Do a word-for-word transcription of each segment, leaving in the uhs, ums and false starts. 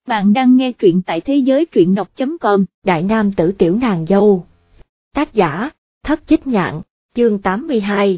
Bạn đang nghe truyện tại thế giới truyện đọc chấm com. Đại nam tử tiểu nàng dâu. Tác giả, Thất Chích Nhạn, chương tám mươi hai.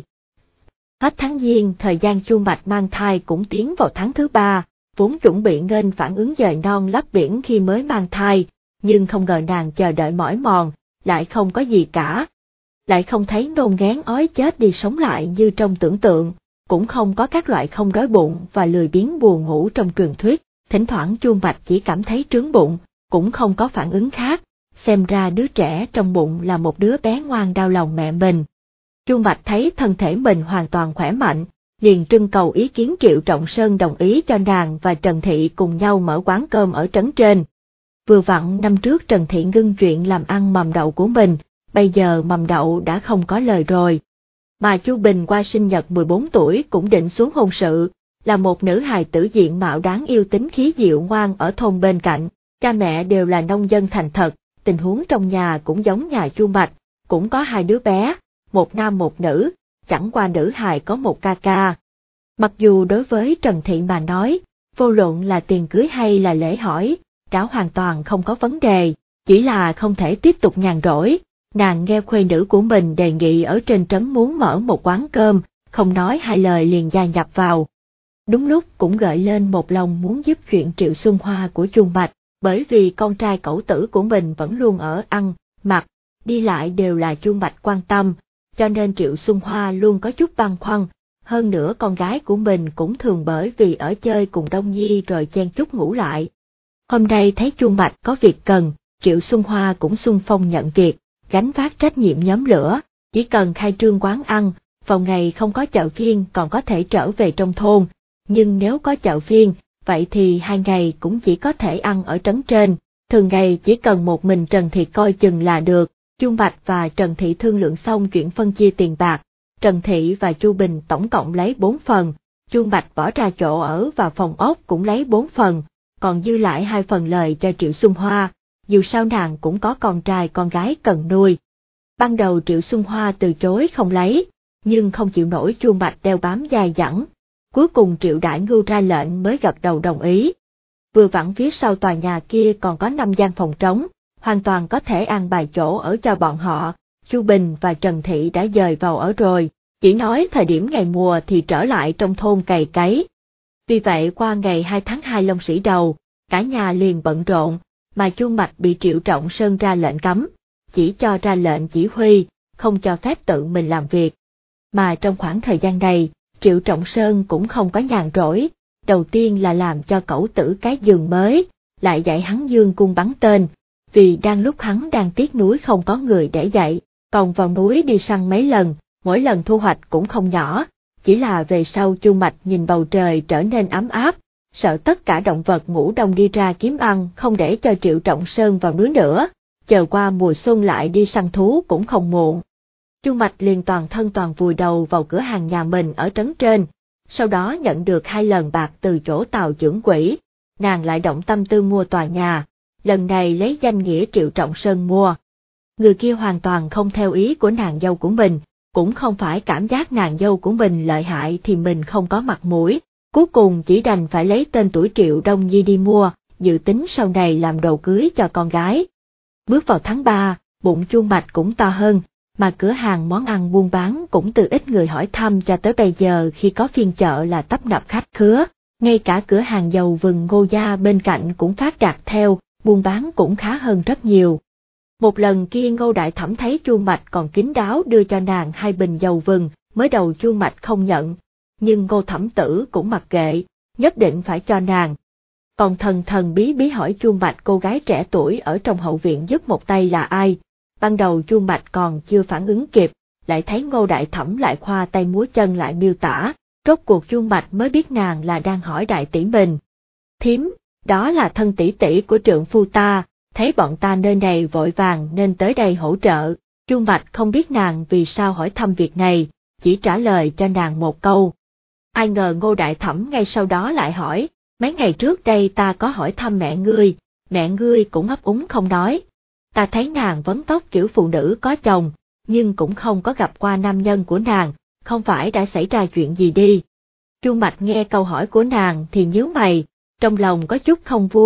Hết tháng Giêng, thời gian Chu Mạch mang thai cũng tiến vào tháng thứ ba, vốn chuẩn bị nghênh phản ứng dời non lấp biển khi mới mang thai, nhưng không ngờ nàng chờ đợi mỏi mòn, lại không có gì cả. Lại không thấy nôn ngén ói chết đi sống lại như trong tưởng tượng, cũng không có các loại không đói bụng và lười biếng buồn ngủ trong truyền thuyết. Thỉnh thoảng Chu Mạch chỉ cảm thấy trướng bụng, cũng không có phản ứng khác, xem ra đứa trẻ trong bụng là một đứa bé ngoan đau lòng mẹ mình. Chu Mạch thấy thân thể mình hoàn toàn khỏe mạnh, liền trưng cầu ý kiến Triệu Trọng Sơn đồng ý cho nàng và Trần Thị cùng nhau mở quán cơm ở trấn trên. Vừa vặn năm trước Trần Thị ngưng chuyện làm ăn mầm đậu của mình, bây giờ mầm đậu đã không có lời rồi. Mà Chu Bình qua sinh nhật mười bốn tuổi cũng định xuống hôn sự, là một nữ hài tử diện mạo đáng yêu, tính khí dịu ngoan ở thôn bên cạnh, cha mẹ đều là nông dân thành thật, tình huống trong nhà cũng giống nhà Chu Mạch, cũng có hai đứa bé, một nam một nữ, chẳng qua nữ hài có một ca ca. Mặc dù đối với Trần Thị mà nói, vô luận là tiền cưới hay là lễ hỏi, đã hoàn toàn không có vấn đề, chỉ là không thể tiếp tục nhàn rỗi. Nàng nghe khuê nữ của mình đề nghị ở trên trấn muốn mở một quán cơm, không nói hai lời liền gia nhập vào. Đúng lúc cũng gợi lên một lòng muốn giúp chuyện Triệu Xuân Hoa của Chu Mạch, bởi vì con trai cẩu tử của mình vẫn luôn ở ăn, mặc, đi lại đều là Chu Mạch quan tâm, cho nên Triệu Xuân Hoa luôn có chút băn khoăn, hơn nữa con gái của mình cũng thường bởi vì ở chơi cùng Đông Nhi rồi chen chút ngủ lại. Hôm nay thấy Chu Mạch có việc cần, Triệu Xuân Hoa cũng xung phong nhận việc, gánh vác trách nhiệm nhóm lửa, chỉ cần khai trương quán ăn, vào ngày không có chợ phiên còn có thể trở về trong thôn. Nhưng nếu có chợ phiên, vậy thì hai ngày cũng chỉ có thể ăn ở trấn trên, thường ngày chỉ cần một mình Trần Thị coi chừng là được. Chu Mạch và Trần Thị thương lượng xong chuyện phân chia tiền bạc, Trần Thị và Chu Bình tổng cộng lấy bốn phần, Chu Mạch bỏ ra chỗ ở và phòng ốc cũng lấy bốn phần, còn dư lại hai phần lời cho Triệu Xuân Hoa, dù sao nàng cũng có con trai con gái cần nuôi. Ban đầu Triệu Xuân Hoa từ chối không lấy, nhưng không chịu nổi Chu Mạch đeo bám dai dẳng. Cuối cùng Triệu Đại Ngưu ra lệnh mới gật đầu đồng ý. Vừa vặn phía sau tòa nhà kia còn có năm gian phòng trống, hoàn toàn có thể an bài chỗ ở cho bọn họ. Chu Bình và Trần Thị đã dời vào ở rồi, chỉ nói thời điểm ngày mùa thì trở lại trong thôn cày cấy. Vì vậy qua ngày hai tháng hai Long Sĩ Đầu, cả nhà liền bận rộn, mà Chu Mạch bị Triệu Trọng Sơn ra lệnh cấm, chỉ cho ra lệnh chỉ huy, không cho phép tự mình làm việc. Mà trong khoảng thời gian này, Triệu Trọng Sơn cũng không có nhàn rỗi, đầu tiên là làm cho cẩu tử cái giường mới, lại dạy hắn dương cung bắn tên, vì đang lúc hắn đang tiếc núi không có người để dạy, còn vào núi đi săn mấy lần, mỗi lần thu hoạch cũng không nhỏ, chỉ là về sau Chu Mạch nhìn bầu trời trở nên ấm áp, sợ tất cả động vật ngủ đông đi ra kiếm ăn không để cho Triệu Trọng Sơn vào núi nữa, chờ qua mùa xuân lại đi săn thú cũng không muộn. Chu Mạch liền toàn thân toàn vùi đầu vào cửa hàng nhà mình ở trấn trên, sau đó nhận được hai lần bạc từ chỗ Tào trưởng quỹ, nàng lại động tâm tư mua tòa nhà, lần này lấy danh nghĩa Triệu Trọng Sơn mua. Người kia hoàn toàn không theo ý của nàng dâu của mình, cũng không phải cảm giác nàng dâu của mình lợi hại thì mình không có mặt mũi, cuối cùng chỉ đành phải lấy tên tuổi Triệu Đông Nhi đi mua, dự tính sau này làm đồ cưới cho con gái. Bước vào tháng ba, bụng Chu Mạch cũng to hơn, mà cửa hàng món ăn buôn bán cũng từ ít người hỏi thăm cho tới bây giờ khi có phiên chợ là tấp nập khách khứa, ngay cả cửa hàng dầu vừng Ngô Gia bên cạnh cũng phát đạt theo, buôn bán cũng khá hơn rất nhiều. Một lần kia Ngô Đại Thẩm thấy Chu Mạch còn kín đáo đưa cho nàng hai bình dầu vừng, mới đầu Chu Mạch không nhận, nhưng Ngô Thẩm Tử cũng mặc kệ, nhất định phải cho nàng. Còn thần thần bí bí hỏi Chu Mạch cô gái trẻ tuổi ở trong hậu viện giúp một tay là ai. Ban đầu Chu Mạch còn chưa phản ứng kịp, lại thấy Ngô Đại Thẩm lại khoa tay múa chân lại miêu tả, rốt cuộc Chu Mạch mới biết nàng là đang hỏi đại tỷ mình. Thím, đó là thân tỷ tỷ của trượng phu ta, thấy bọn ta nơi này vội vàng nên tới đây hỗ trợ. Chu Mạch không biết nàng vì sao hỏi thăm việc này, chỉ trả lời cho nàng một câu. Ai ngờ Ngô Đại Thẩm ngay sau đó lại hỏi, mấy ngày trước đây ta có hỏi thăm mẹ ngươi, mẹ ngươi cũng ấp úng không nói. Ta thấy nàng vấn tóc kiểu phụ nữ có chồng, nhưng cũng không có gặp qua nam nhân của nàng, không phải đã xảy ra chuyện gì đi. Chu Mạch nghe câu hỏi của nàng thì nhíu mày, trong lòng có chút không vui,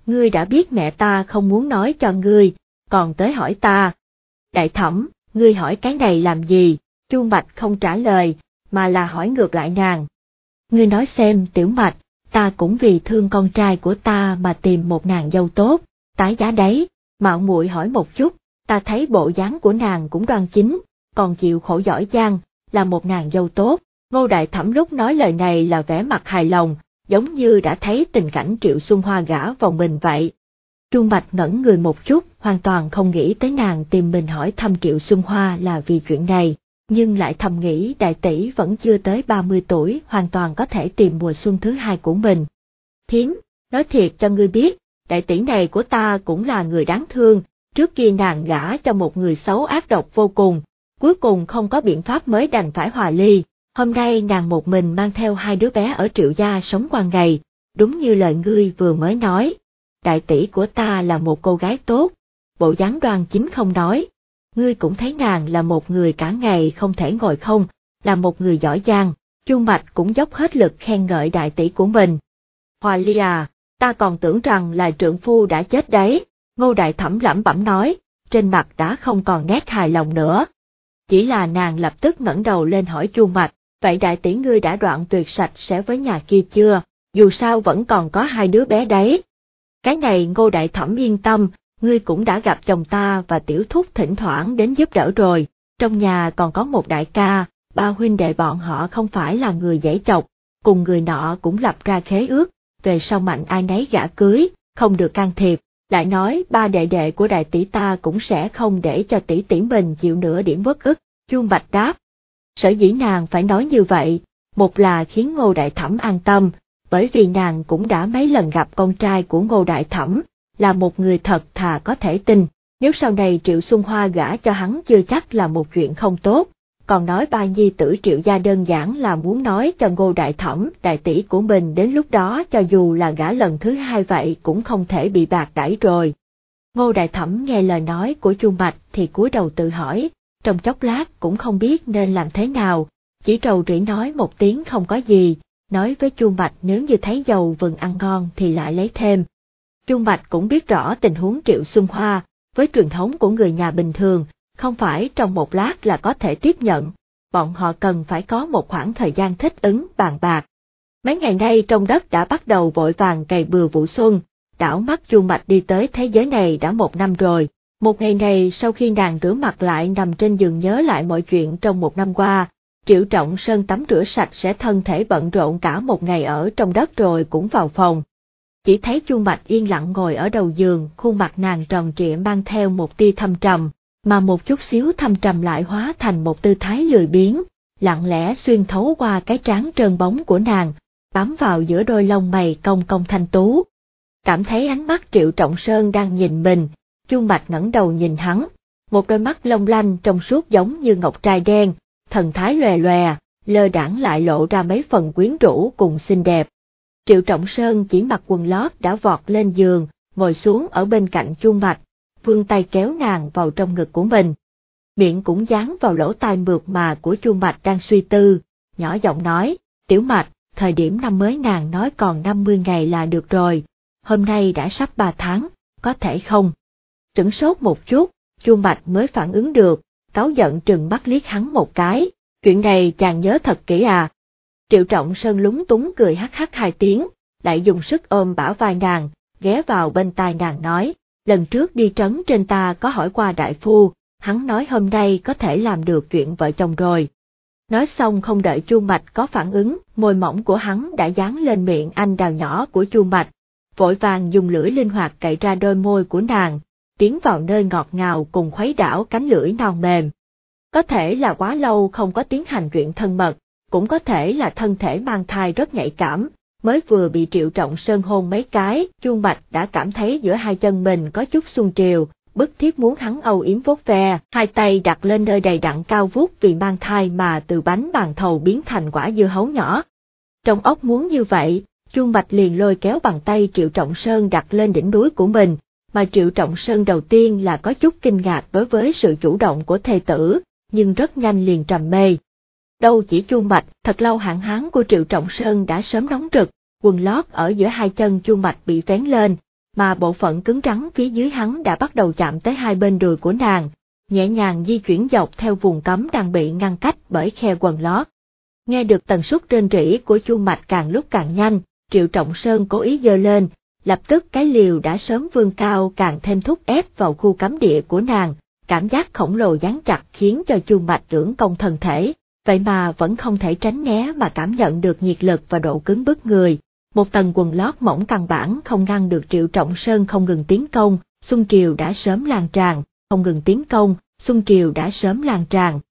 ngươi đã biết mẹ ta không muốn nói cho ngươi, còn tới hỏi ta. Đại thẩm, ngươi hỏi cái này làm gì? Chu Mạch không trả lời, mà là hỏi ngược lại nàng. Ngươi nói xem Tiểu Mạch, ta cũng vì thương con trai của ta mà tìm một nàng dâu tốt, tái giá đấy, mạo muội hỏi một chút, ta thấy bộ dáng của nàng cũng đoan chính, còn chịu khổ giỏi giang, là một nàng dâu tốt. Ngô Đại Thẩm lúc nói lời này là vẻ mặt hài lòng, giống như đã thấy tình cảnh Triệu Xuân Hoa gả vào mình vậy. Chu Mạch ngẩn người một chút, hoàn toàn không nghĩ tới nàng tìm mình hỏi thăm Triệu Xuân Hoa là vì chuyện này, nhưng lại thầm nghĩ đại tỷ vẫn chưa tới ba mươi tuổi, hoàn toàn có thể tìm mùa xuân thứ hai của mình. Thiếm, nói thiệt cho ngươi biết, đại tỷ này của ta cũng là người đáng thương, trước kia nàng gả cho một người xấu ác độc vô cùng, cuối cùng không có biện pháp mới đành phải hòa ly. Hôm nay nàng một mình mang theo hai đứa bé ở Triệu gia sống qua ngày, đúng như lời ngươi vừa mới nói. Đại tỷ của ta là một cô gái tốt, bộ dáng đoan chính không nói. Ngươi cũng thấy nàng là một người cả ngày không thể ngồi không, là một người giỏi giang. Chu Mạch cũng dốc hết lực khen ngợi đại tỷ của mình. Hòa ly à, ta còn tưởng rằng là trượng phu đã chết đấy, Ngô Đại Thẩm lẩm bẩm nói, trên mặt đã không còn nét hài lòng nữa. Chỉ là nàng lập tức ngẩng đầu lên hỏi Chu Mạch, vậy đại tỷ ngươi đã đoạn tuyệt sạch sẽ với nhà kia chưa, dù sao vẫn còn có hai đứa bé đấy. Cái này Ngô Đại Thẩm yên tâm, ngươi cũng đã gặp chồng ta và tiểu thúc thỉnh thoảng đến giúp đỡ rồi, trong nhà còn có một đại ca, ba huynh đệ bọn họ không phải là người dễ chọc, cùng người nọ cũng lập ra khế ước, về sau mạnh ai nấy gả cưới, không được can thiệp, lại nói ba đệ đệ của đại tỷ ta cũng sẽ không để cho tỷ tỷ mình chịu nửa điểm uất ức. Chu Mạch đáp. Sở dĩ nàng phải nói như vậy, một là khiến Ngô Đại Thẩm an tâm, bởi vì nàng cũng đã mấy lần gặp con trai của Ngô Đại Thẩm, là một người thật thà có thể tin, nếu sau này Triệu Xuân Hoa gả cho hắn chưa chắc là một chuyện không tốt, còn nói ba nhi tử Triệu gia đơn giản là muốn nói cho Ngô Đại Thẩm đại tỷ của mình đến lúc đó cho dù là gả lần thứ hai vậy cũng không thể bị bạc đãi rồi. Ngô Đại Thẩm nghe lời nói của Chu Mạch thì cúi đầu tự hỏi, trong chốc lát cũng không biết nên làm thế nào, chỉ rầu rĩ nói một tiếng không có gì, nói với Chu Mạch nếu như thấy dầu vừng ăn ngon thì lại lấy thêm. Chu Mạch cũng biết rõ tình huống Triệu Xuân Hoa, với truyền thống của người nhà bình thường, không phải trong một lát là có thể tiếp nhận, bọn họ cần phải có một khoảng thời gian thích ứng bàn bạc. Mấy ngày nay trong đất đã bắt đầu vội vàng cày bừa vụ xuân, đảo mắt Chu Mạch đi tới thế giới này đã một năm rồi. Một ngày này sau khi nàng rửa mặt lại nằm trên giường nhớ lại mọi chuyện trong một năm qua, Triệu Trọng Sơn tắm rửa sạch sẽ thân thể bận rộn cả một ngày ở trong đất rồi cũng vào phòng. Chỉ thấy Chu Mạch yên lặng ngồi ở đầu giường, khuôn mặt nàng tròn trịa mang theo một tia thâm trầm, mà một chút xíu thâm trầm lại hóa thành một tư thái lười biếng, lặng lẽ xuyên thấu qua cái trán trơn bóng của nàng, bám vào giữa đôi lông mày cong cong thanh tú. Cảm thấy ánh mắt Triệu Trọng Sơn đang nhìn mình, Chu Mạch ngẩng đầu nhìn hắn, một đôi mắt long lanh trong suốt giống như ngọc trai đen, thần thái lòe lòe, lơ đãng lại lộ ra mấy phần quyến rũ cùng xinh đẹp. Triệu Trọng Sơn chỉ mặc quần lót đã vọt lên giường, ngồi xuống ở bên cạnh Chu Mạch, vươn tay kéo nàng vào trong ngực của mình. Miệng cũng dán vào lỗ tai mượt mà của Chu Mạch đang suy tư, nhỏ giọng nói, Tiểu Mạch, thời điểm năm mới nàng nói còn năm mươi ngày là được rồi, hôm nay đã sắp ba tháng, có thể không? Sửng sốt một chút, Chu Mạch mới phản ứng được, cáu giận trừng mắt liếc hắn một cái, chuyện này chàng nhớ thật kỹ à. Triệu Trọng Sơn lúng túng cười hắc hắc hai tiếng, lại dùng sức ôm bả vai nàng, ghé vào bên tai nàng nói, lần trước đi trấn trên ta có hỏi qua đại phu, hắn nói hôm nay có thể làm được chuyện vợ chồng rồi. Nói xong không đợi Chu Mạch có phản ứng, môi mỏng của hắn đã dán lên miệng anh đào nhỏ của Chu Mạch, vội vàng dùng lưỡi linh hoạt cạy ra đôi môi của nàng, tiến vào nơi ngọt ngào cùng khuấy đảo cánh lưỡi non mềm. Có thể là quá lâu không có tiến hành chuyện thân mật, cũng có thể là thân thể mang thai rất nhạy cảm, mới vừa bị Triệu Trọng Sơn hôn mấy cái, Chu Mạch đã cảm thấy giữa hai chân mình có chút xuân triều, bức thiết muốn hắn âu yếm vuốt ve, hai tay đặt lên nơi đầy đặn cao vút vì mang thai mà từ bánh bàn thầu biến thành quả dưa hấu nhỏ. Trong óc muốn như vậy, Chu Mạch liền lôi kéo bàn tay Triệu Trọng Sơn đặt lên đỉnh đuôi của mình, mà Triệu Trọng Sơn đầu tiên là có chút kinh ngạc đối với sự chủ động của thê tử, nhưng rất nhanh liền trầm mê. Đâu chỉ Chu Mạch, thật lâu hạn hán của Triệu Trọng Sơn đã sớm nóng rực, quần lót ở giữa hai chân Chu Mạch bị vén lên, mà bộ phận cứng rắn phía dưới hắn đã bắt đầu chạm tới hai bên đùi của nàng, nhẹ nhàng di chuyển dọc theo vùng cấm đang bị ngăn cách bởi khe quần lót. Nghe được tần suất rên rỉ của chuông mạch càng lúc càng nhanh, Triệu Trọng Sơn cố ý giơ lên, lập tức cái liều đã sớm vươn cao càng thêm thúc ép vào khu cấm địa của nàng, cảm giác khổng lồ dán chặt khiến cho chuông mạch trưởng công thân thể, vậy mà vẫn không thể tránh né mà cảm nhận được nhiệt lực và độ cứng bức người. Một tầng quần lót mỏng căn bản không ngăn được Triệu Trọng Sơn không ngừng tiến công, xung triều đã sớm lan tràn, không ngừng tiến công, xung triều đã sớm lan tràn.